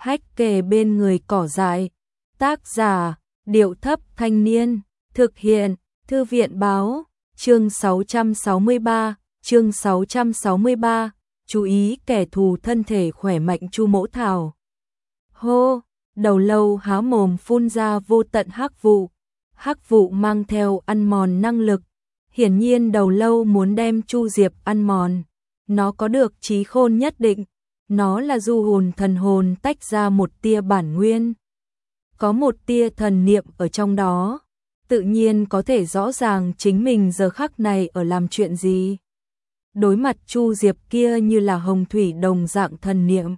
hách kề bên người cỏ dại. Tác giả, Điệu Thấp Thanh Niên, thực hiện, Thư viện Báo, chương 663, chú ý kẻ thù thân thể khỏe mạnh Chu Mỗ Thảo. Hô, đầu lâu há mồm phun ra vô tận hắc vụ mang theo ăn mòn năng lực. Hiển nhiên đầu lâu muốn đem Chu Diệp ăn mòn. Nó có được trí khôn nhất định. Nó là du hồn thần hồn tách ra một tia bản nguyên. Có một tia thần niệm ở trong đó. Tự nhiên có thể rõ ràng chính mình giờ khắc này ở làm chuyện gì. Đối mặt Chu Diệp kia như là hồng thủy đồng dạng thần niệm.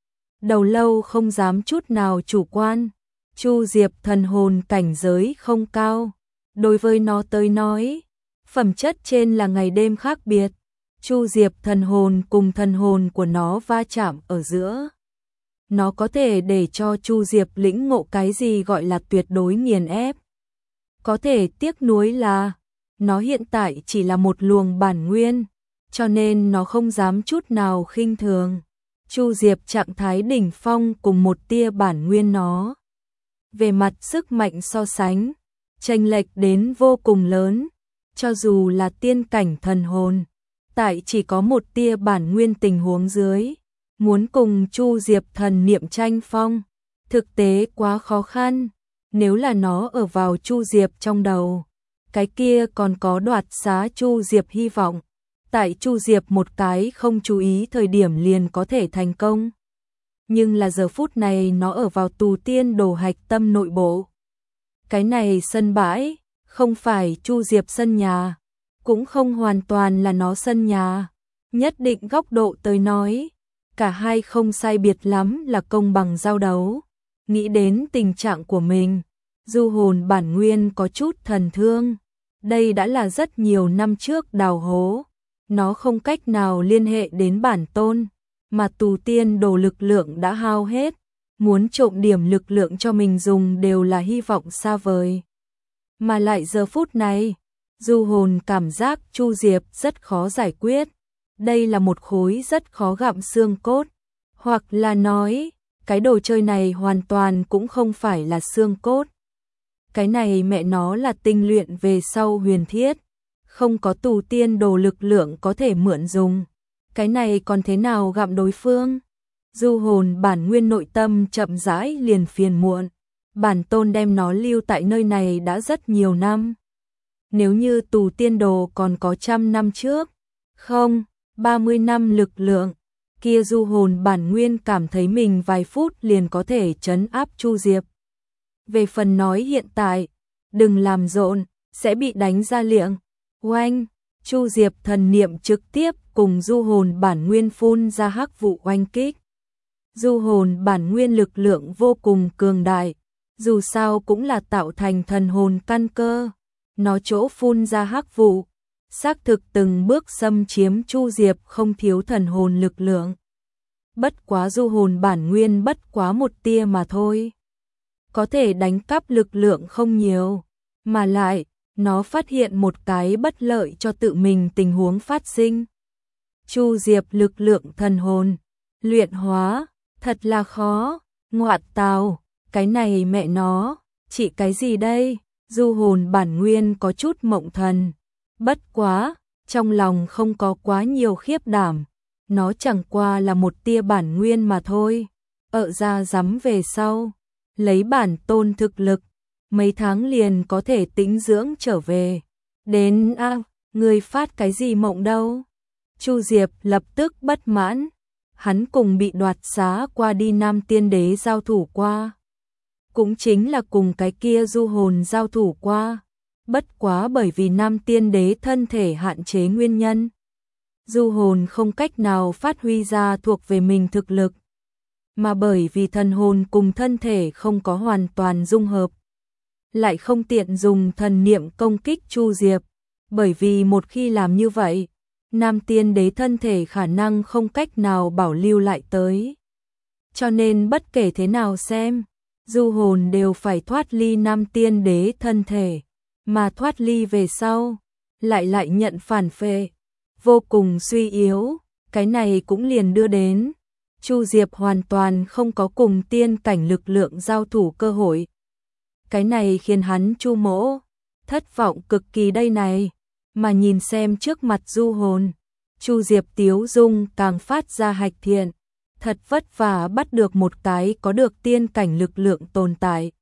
Đầu lâu không dám chút nào chủ quan. Chu Diệp thần hồn cảnh giới không cao. Đối với nó tới nói, phẩm chất trên là ngày đêm khác biệt. Chu Diệp thần hồn cùng thần hồn của nó va chạm ở giữa. Nó có thể để cho Chu Diệp lĩnh ngộ cái gì gọi là tuyệt đối nghiền ép. Có thể tiếc nuối là, nó hiện tại chỉ là một luồng bản nguyên, cho nên nó không dám chút nào khinh thường. Chu Diệp trạng thái đỉnh phong cùng một tia bản nguyên nó. Về mặt sức mạnh so sánh, chênh lệch đến vô cùng lớn, cho dù là tiên cảnh thần hồn, tại chỉ có một tia bản nguyên tình huống dưới, muốn cùng Chu Diệp thần niệm tranh phong, thực tế quá khó khăn. Nếu là nó ở vào Chu Diệp trong đầu, cái kia còn có đoạt xá Chu Diệp hy vọng. Tại Chu Diệp một cái không chú ý thời điểm liền có thể thành công. Nhưng là giờ phút này nó ở vào tù tiên đồ hạch tâm nội bộ. Cái này sân bãi, không phải Chu Diệp sân nhà, cũng không hoàn toàn là nó sân nhà. Nhất định góc độ tới nói, cả hai không sai biệt lắm là công bằng giao đấu. Nghĩ đến tình trạng của mình, du hồn bản nguyên có chút thần thương. Đây đã là rất nhiều năm trước đào hố. Nó không cách nào liên hệ đến bản tôn, mà tù tiên đồ lực lượng đã hao hết. Muốn trộm điểm lực lượng cho mình dùng đều là hy vọng xa vời. Mà lại giờ phút này, du hồn cảm giác Chu Diệp rất khó giải quyết. Đây là một khối rất khó gặm xương cốt. Hoặc là nói, cái đồ chơi này hoàn toàn cũng không phải là xương cốt. Cái này mẹ nó là tinh luyện về sau huyền thiết. Không có tù tiên đồ lực lượng có thể mượn dùng. Cái này còn thế nào gặm đối phương? Du hồn bản nguyên nội tâm chậm rãi liền phiền muộn. Bản tôn đem nó lưu tại nơi này đã rất nhiều năm. Nếu như tù tiên đồ còn có 100 năm trước, không, 30 năm lực lượng, kia du hồn bản nguyên cảm thấy mình vài phút liền có thể trấn áp Chu Diệp. Về phần nói hiện tại, đừng làm rộn, sẽ bị đánh ra liệng. Oanh, Chu Diệp thần niệm trực tiếp cùng du hồn bản nguyên phun ra hắc vụ oanh kích. Du hồn bản nguyên lực lượng vô cùng cường đại, dù sao cũng là tạo thành thần hồn căn cơ. Nó chỗ phun ra hắc vụ, xác thực từng bước xâm chiếm Chu Diệp không thiếu thần hồn lực lượng. Bất quá du hồn bản nguyên bất quá một tia mà thôi. Có thể đánh cắp lực lượng không nhiều, mà lại, nó phát hiện một cái bất lợi cho tự mình tình huống phát sinh. Chu Diệp lực lượng thần hồn, luyện hóa, thật là khó, ngoại tào, cái này mẹ nó, chỉ cái gì đây? Du hồn bản nguyên có chút mộng thần. Bất quá, trong lòng không có quá nhiều khiếp đảm. Nó chẳng qua là một tia bản nguyên mà thôi. Ra dám về sau. Lấy bản tôn thực lực. Mấy tháng liền có thể tĩnh dưỡng trở về. Đến người phát cái gì mộng đâu? Chu Diệp lập tức bất mãn. Hắn cùng bị đoạt xá qua đi Nam Tiên Đế giao thủ qua. Cũng chính là cùng cái kia du hồn giao thủ qua. Bất quá bởi vì Nam Tiên Đế thân thể hạn chế nguyên nhân. Du hồn không cách nào phát huy ra thuộc về mình thực lực. Mà bởi vì thần hồn cùng thân thể không có hoàn toàn dung hợp. Lại không tiện dùng thần niệm công kích Chu Diệp. Bởi vì một khi làm như vậy, Nam Tiên Đế thân thể khả năng không cách nào bảo lưu lại tới. Cho nên bất kể thế nào xem, du hồn đều phải thoát ly Nam Tiên Đế thân thể, mà thoát ly về sau, lại nhận phản phệ, vô cùng suy yếu, cái này cũng liền đưa đến Chu Diệp hoàn toàn không có cùng tiên cảnh lực lượng giao thủ cơ hội. Cái này khiến hắn Chu Mỗ thất vọng cực kỳ đây này, mà nhìn xem trước mặt du hồn, Chu Diệp tiếu dung càng phát ra hạch thiện, thật vất vả bắt được một cái có được tiên cảnh lực lượng tồn tại.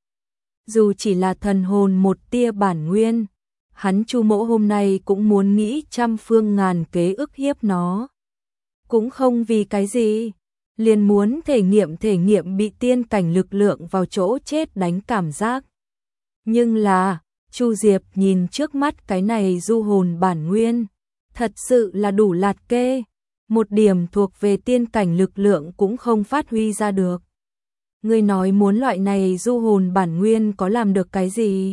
Dù chỉ là thần hồn một tia bản nguyên, hắn Chu Mỗ hôm nay cũng muốn nghĩ trăm phương ngàn kế ức hiếp nó. Cũng không vì cái gì, liền muốn thể nghiệm bị tiên cảnh lực lượng vào chỗ chết đánh cảm giác. Nhưng là, Chu Diệp nhìn trước mắt cái này du hồn bản nguyên, thật sự là đủ lạt kê, một điểm thuộc về tiên cảnh lực lượng cũng không phát huy ra được. Ngươi nói muốn loại này du hồn bản nguyên có làm được cái gì?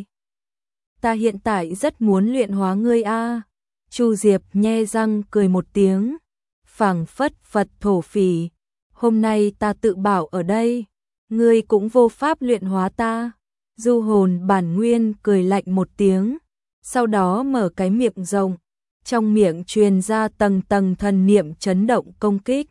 Ta hiện tại rất muốn luyện hóa ngươi a. Chu Diệp nhe răng cười một tiếng, phảng phất Phật thổ phỉ, hôm nay ta tự bảo ở đây, ngươi cũng vô pháp luyện hóa ta. Du hồn bản nguyên cười lạnh một tiếng, sau đó mở cái miệng rộng, trong miệng truyền ra tầng tầng thần niệm chấn động công kích.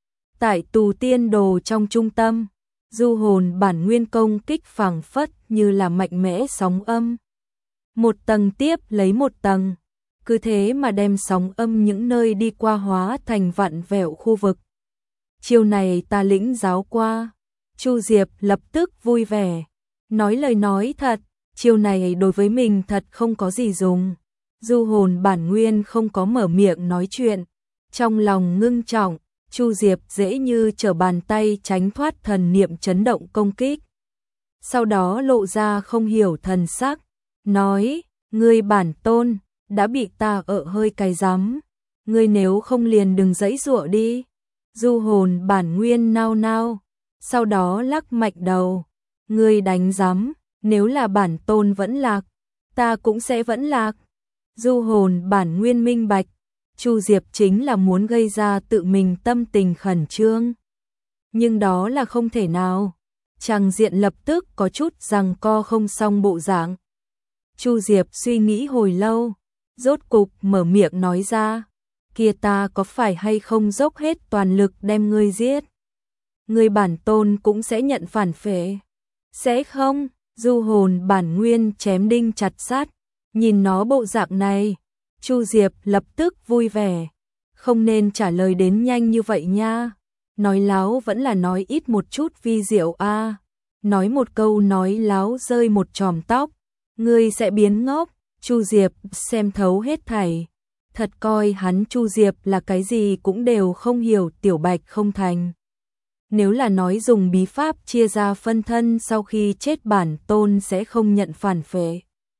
Tại tù tiên đồ trong trung tâm, du hồn bản nguyên công kích phảng phất như là mạnh mẽ sóng âm. Một tầng tiếp lấy một tầng, cứ thế mà đem sóng âm những nơi đi qua hóa thành vặn vẹo khu vực. Chiêu này ta lĩnh giáo qua. Chu Diệp lập tức vui vẻ, nói lời nói thật, chiêu này đối với mình thật không có gì dùng. Du hồn bản nguyên không có mở miệng nói chuyện, trong lòng ngưng trọng, Chu Diệp dễ như trở bàn tay tránh thoát thần niệm chấn động công kích. Sau đó lộ ra không hiểu thần sắc, nói, ngươi bản tôn, đã bị ta ợ hơi cay rắm, ngươi nếu không liền đừng giãy giụa đi. Du hồn bản nguyên nao nao, sau đó lắc mạnh đầu, ngươi đánh rắm, nếu là bản tôn vẫn lạc, ta cũng sẽ vẫn lạc. Du hồn bản nguyên minh bạch, Chu Diệp chính là muốn gây ra tự mình tâm tình khẩn trương. Nhưng đó là không thể nào, tràng diện lập tức có chút giằng co không xong bộ dạng. Chu Diệp suy nghĩ hồi lâu, rốt cục mở miệng nói ra, kia ta có phải hay không dốc hết toàn lực đem ngươi giết? Ngươi bản tôn cũng sẽ nhận phản phệ. Sẽ không? Du hồn bản nguyên chém đinh chặt sắt, nhìn nó bộ dạng này, Chu Diệp lập tức vui vẻ, không nên trả lời đến nhanh như vậy nha. Nói láo vẫn là nói ít một chút vi diệu a. Nói một câu nói láo rơi một chòm tóc, ngươi sẽ biến ngốc. Chu Diệp xem thấu hết thảy, thật coi hắn Chu Diệp là cái gì cũng đều không hiểu tiểu bạch không thành. Nếu là nói dùng bí pháp chia ra phân thân sau khi chết bản tôn sẽ không nhận phản phệ,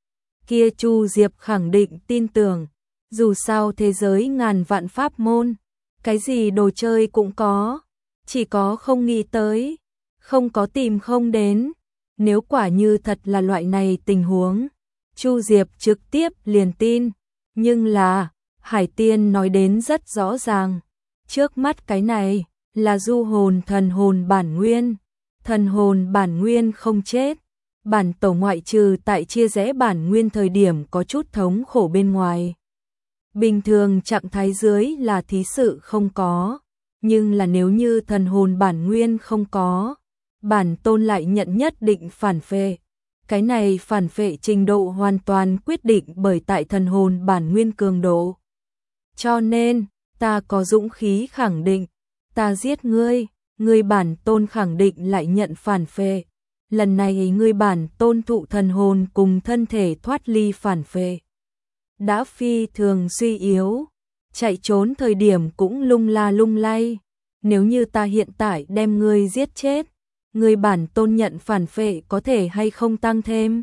kia Chu Diệp khẳng định tin tưởng, dù sao thế giới ngàn vạn pháp môn, cái gì đồ chơi cũng có, chỉ có không nghĩ tới, không có tìm không đến. Nếu quả như thật là loại này tình huống, Chu Diệp trực tiếp liền tin, nhưng là, Hải Tiên nói đến rất rõ ràng, trước mắt cái này là du hồn thần hồn bản nguyên, thần hồn bản nguyên không chết, bản tổ ngoại trừ tại chia rẽ bản nguyên thời điểm có chút thống khổ bên ngoài. Bình thường trạng thái dưới là thí sự không có, nhưng là nếu như thần hồn bản nguyên không có, bản tôn lại nhận nhất định phản phệ. Cái này phản phệ trình độ hoàn toàn quyết định bởi tại thần hồn bản nguyên cường độ. Cho nên, ta có dũng khí khẳng định, ta giết ngươi, ngươi bản tôn khẳng định lại nhận phản phệ. Lần này ngươi bản tôn thụ thần hồn cùng thân thể thoát ly phản phệ. Đã phi thường suy yếu, chạy trốn thời điểm cũng lung la lung lay. Nếu như ta hiện tại đem ngươi giết chết, người bản tôn nhận phản phệ có thể hay không tăng thêm?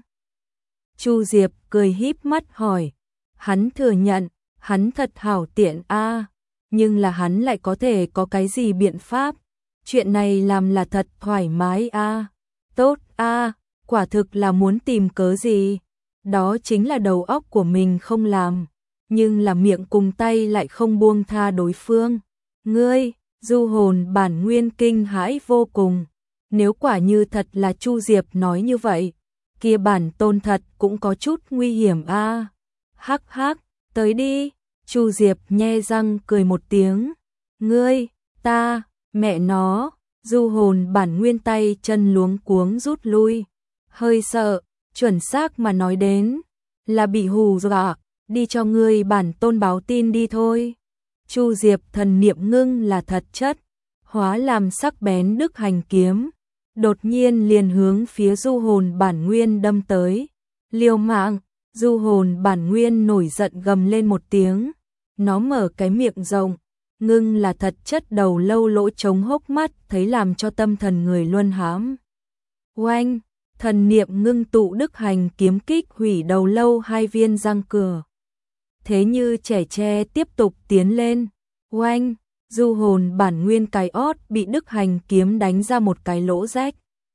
Chu Diệp cười híp mắt hỏi, hắn thừa nhận, hắn thật hảo tiện a, nhưng là hắn lại có thể có cái gì biện pháp? Chuyện này làm là thật thoải mái a, tốt a, quả thực là muốn tìm cớ gì? Đó chính là đầu óc của mình không làm, nhưng là miệng cùng tay lại không buông tha đối phương. Ngươi, du hồn bản nguyên kinh hãi vô cùng. Nếu quả như thật là Chu Diệp nói như vậy, kia bản tôn thật cũng có chút nguy hiểm a. Hắc hắc, tới đi. Chu Diệp nhe răng cười một tiếng. Ngươi, ta, Mẹ nó, du hồn bản nguyên tay chân luống cuống rút lui. Hơi sợ, chuẩn xác mà nói đến là bị hù dọa, đi cho ngươi bản tôn báo tin đi thôi. Chu Diệp thần niệm ngưng là thật chất, hóa làm sắc bén đức hành kiếm, đột nhiên liền hướng phía du hồn bản nguyên đâm tới. Liều mạng, du hồn bản nguyên nổi giận gầm lên một tiếng, nó mở cái miệng rộng, ngưng là thật chất đầu lâu lỗ trống hốc mắt, thấy làm cho tâm thần người luân hãm. Oanh, thần niệm ngưng tụ đức hành kiếm kích hủy đầu lâu 2 viên răng cửa. Thế như trẻ tre tiếp tục tiến lên. Oanh, du hồn bản nguyên cái ót bị đức hành kiếm đánh ra một cái lỗ rách.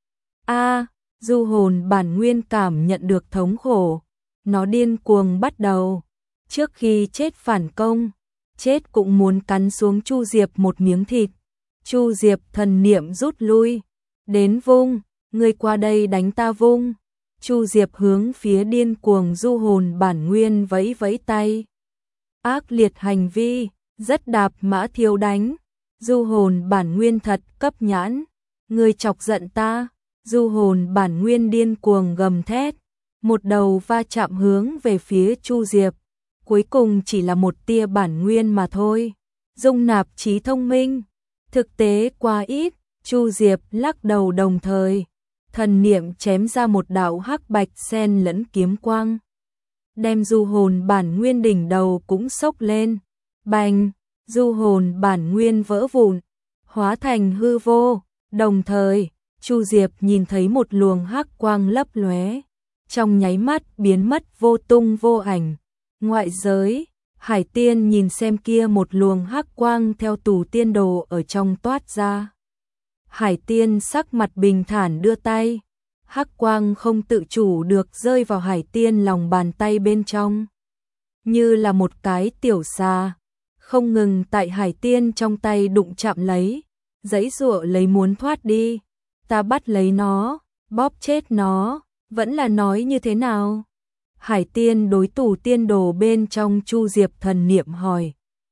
A, du hồn bản nguyên cảm nhận được thống khổ, nó điên cuồng bắt đầu. Trước khi chết phản công, chết cũng muốn cắn xuống Chu Diệp một miếng thịt. Chu Diệp thần niệm rút lui, đến vung, ngươi qua đây đánh ta vung. Chu Diệp hướng phía điên cuồng du hồn bản nguyên vẫy vẫy tay. Ác liệt hành vi, rất đạp mã thiếu đánh. Du hồn bản nguyên thật cấp nhãn, ngươi chọc giận ta. Du hồn bản nguyên điên cuồng gầm thét, một đầu va chạm hướng về phía Chu Diệp. Cuối cùng chỉ là một tia bản nguyên mà thôi, dung nạp trí thông minh, thực tế quá ít. Chu Diệp lắc đầu đồng thời, thần niệm chém ra một đạo hắc bạch xen lẫn kiếm quang, đem du hồn bản nguyên đỉnh đầu cũng sốc lên. Bành, du hồn bản nguyên vỡ vụn, hóa thành hư vô, đồng thời Chu Diệp nhìn thấy một luồng hắc quang lấp lóe, trong nháy mắt biến mất vô tung vô ảnh. Ngoại giới, Hải Tiên nhìn xem kia một luồng hắc quang theo tù tiên đồ ở trong toát ra. Hải Tiên sắc mặt bình thản đưa tay, hắc quang không tự chủ được rơi vào Hải Tiên lòng bàn tay bên trong, như là một cái tiểu xà, không ngừng tại Hải Tiên trong tay đụng chạm lấy, giãy giụa lấy muốn thoát đi. Ta bắt lấy nó, bóp chết nó, vẫn là nói như thế nào? Hải Tiên đối tù tiên đồ bên trong Chu Diệp thần niệm hỏi.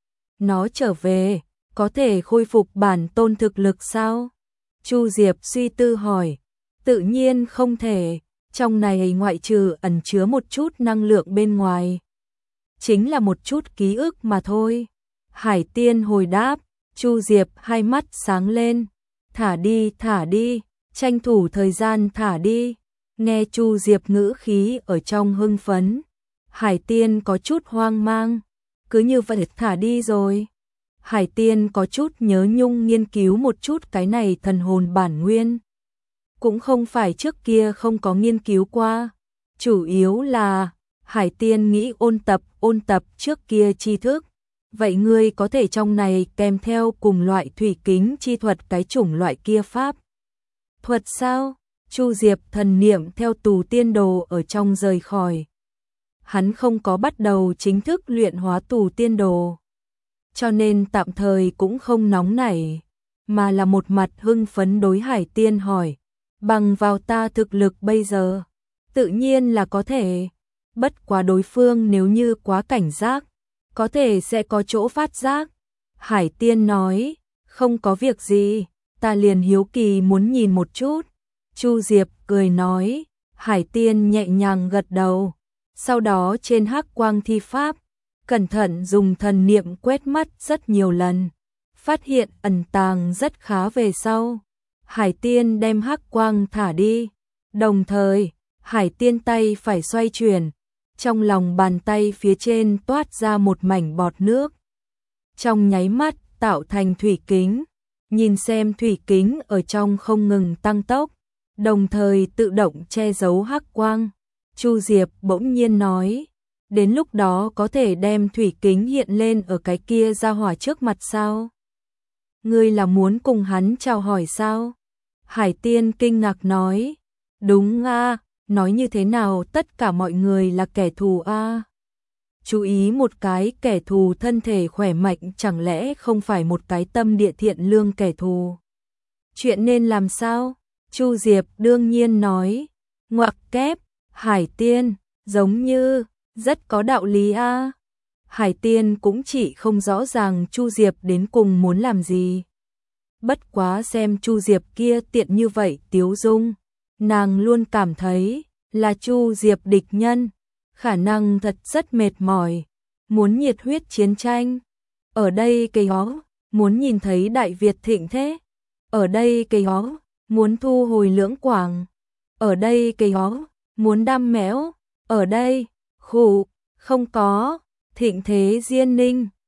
Nó trở về, có thể khôi phục bản tôn thực lực sao? Chu Diệp suy tư hỏi. Tự nhiên không thể, trong này ngoại trừ ẩn chứa một chút năng lượng bên ngoài, chính là một chút ký ức mà thôi. Hải Tiên hồi đáp. Chu Diệp hai mắt sáng lên. Thả đi, tranh thủ thời gian thả đi. Nghe Chu Diệp ngữ khí ở trong hưng phấn, Hải Tiên có chút hoang mang. Cứ như vậy thả đi rồi. Hải Tiên có chút nhớ nhung nghiên cứu một chút cái này thần hồn bản nguyên. Cũng không phải trước kia không có nghiên cứu qua, chủ yếu là Hải Tiên nghĩ ôn tập trước kia tri thức. Vậy ngươi có thể trong này kèm theo cùng loại thủy kính chi thuật cái chủng loại kia pháp thuật sao? Chu Diệp thần niệm theo tù tiên đồ ở trong rời khỏi. Hắn không có bắt đầu chính thức luyện hóa tù tiên đồ, cho nên tạm thời cũng không nóng nảy, mà là một mặt hưng phấn đối Hải Tiên hỏi. Bằng vào ta thực lực bây giờ, tự nhiên là có thể, bất quá đối phương nếu như quá cảnh giác, có thể sẽ có chỗ phát giác. Hải Tiên nói, không có việc gì, ta liền hiếu kỳ muốn nhìn một chút. Chu Diệp cười nói. Hải Tiên nhẹ nhàng gật đầu, sau đó trên hắc quang thi pháp, cẩn thận dùng thần niệm quét mắt rất nhiều lần, phát hiện ẩn tàng rất khá về sau. Hải Tiên đem hắc quang thả đi, đồng thời Hải Tiên tay phải xoay chuyển, trong lòng bàn tay phía trên toát ra một mảnh bọt nước, trong nháy mắt tạo thành thủy kính. Nhìn xem thủy kính ở trong không ngừng tăng tốc, đồng thời tự động che giấu hắc quang. Chu Diệp bỗng nhiên nói, đến lúc đó có thể đem thủy kính hiện lên ở cái kia ra hỏa trước mặt sao? Ngươi là muốn cùng hắn chào hỏi sao? Hải Tiên kinh ngạc nói, đúng a, nói như thế nào tất cả mọi người là kẻ thù a? Chú ý một cái kẻ thù thân thể khỏe mạnh chẳng lẽ không phải một cái tâm địa thiện lương kẻ thù? Chuyện nên làm sao? Chu Diệp đương nhiên nói, ngoặc kép, Hải Tiên, giống như, rất có đạo lý a. Hải Tiên cũng chỉ không rõ ràng Chu Diệp đến cùng muốn làm gì. bất quá xem Chu Diệp kia tiện như vậy tiếu dung, nàng luôn cảm thấy là Chu Diệp địch nhân, khả năng thật rất mệt mỏi, muốn nhiệt huyết chiến tranh. Ở đây cây hó, muốn nhìn thấy Đại Việt thịnh thế. Ở đây cây hó, muốn thu hồi Lưỡng Quảng. Ở đây cây hó, muốn đam mẽo. Ở đây, khụ, không có, thịnh thế Diên Ninh.